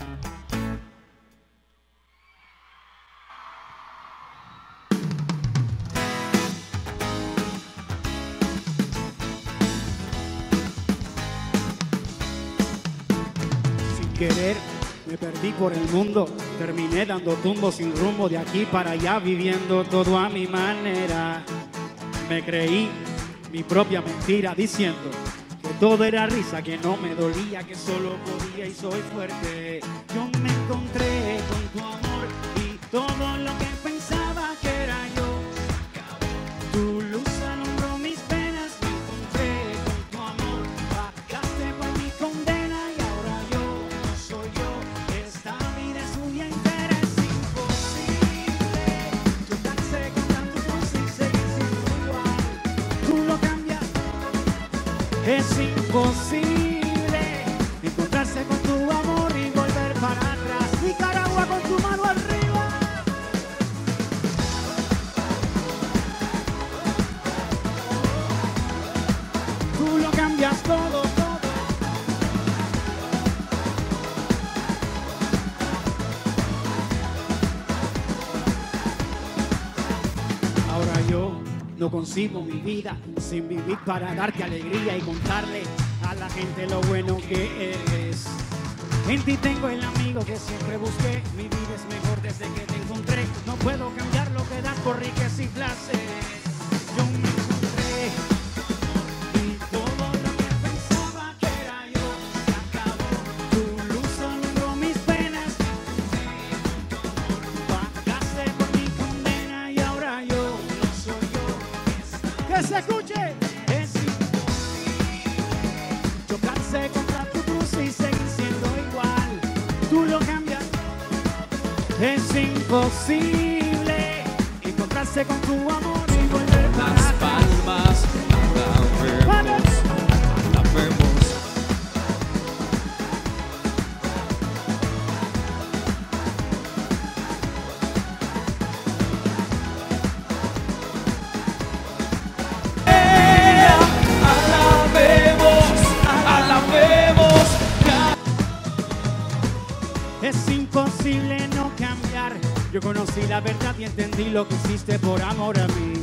Sin querer me perdí por el mundo, terminé dando tumbos sin rumbo de aquí para allá, viviendo todo a mi manera. Me creí mi propia mentira diciendo que todo era risa, que no me dolía, que solo podía y soy fuerte. Yo me encontré con tu amor y todo lo que pensaba que era yo. Tu luz alumbró mis penas, me encontré con tu amor. Pagaste por mi condena y ahora yo no soy yo. Esta vida es tuya entera, es imposible chocarse contra tu cruz y seguir siendo igual. Tú lo cambias. Es imposible encontrarse con tu amor y volver para atrás. Nicaragua con tu mano arriba. Tú lo cambias todo, todo. Ahora yo no concibo mi vida sin vivir para darte alegría y contarle a la gente lo bueno que eres. En ti tengo el amigo que siempre busqué. Mi vida es mejor desde que te encontré. No puedo cambiar lo que das y placeres. Yo me encontré y todo lo que pensaba que era yo se acabó. Tu luz alumbró mis penas, pagaste por mi condena y ahora yo no soy yo. Que se escuche. Es imposible chocarse contra tu cruz y seguir siendo igual. Tú lo cambias. Es imposible encontrarse con tu amor y volver para Las atrás. palmas alabemos. Alabemos. Es imposible no cambiar. Yo conocí la verdad y entendí lo que hiciste por amor a mí.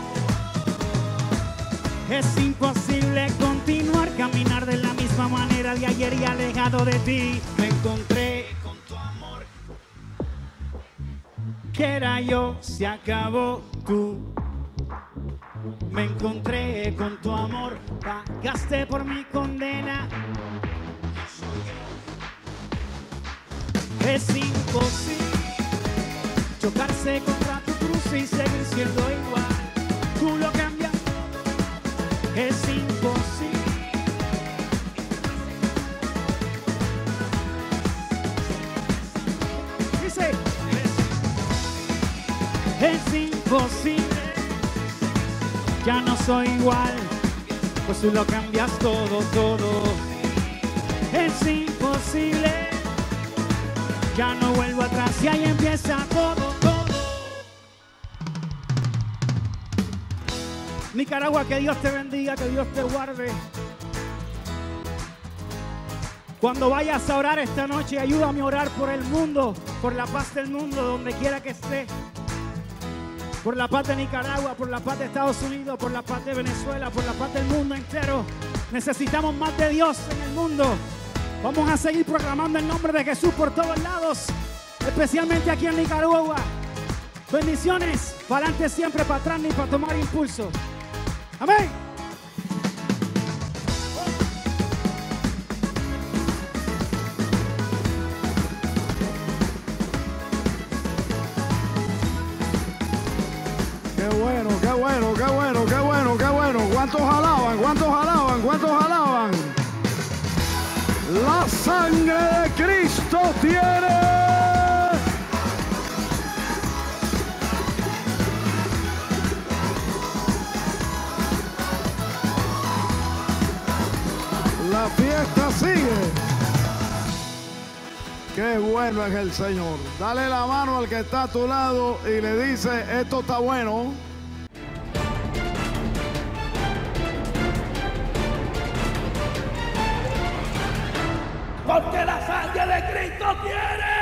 Es imposible continuar, caminar de la misma manera de ayer y alejado de ti. Me encontré con tu amor. Que era yo, se acabó tú. Me encontré con tu amor, pagaste por mi condena. Es imposible chocarse contra tu cruz y seguir siendo igual. Tú lo cambias. Es imposible. Dice, es imposible. Ya no soy igual, pues tú lo cambias todo, todo. Es imposible. Ya no vuelvo atrás y ahí empieza todo, todo. Nicaragua, que Dios te bendiga, que Dios te guarde. Cuando vayas a orar esta noche, ayúdame a orar por el mundo, por la paz del mundo, donde quiera que esté. Por la paz de Nicaragua, por la paz de Estados Unidos, por la paz de Venezuela, por la paz del mundo entero. Necesitamos más de Dios en el mundo. Vamos a seguir proclamando el nombre de Jesús por todos lados, especialmente aquí en Nicaragua. Bendiciones, para adelante siempre, para atrás ni para tomar impulso. Amén. Qué bueno, qué bueno, qué bueno, qué bueno, qué bueno. ¿Cuántos alaban? ¿Cuántos alaban? ¿Cuántos alaban? La sangre de Cristo tiene. La fiesta sigue. Qué bueno es el Señor. Dale la mano al que está a tu lado y le dice, esto está bueno. Porque la sangre de Cristo tiene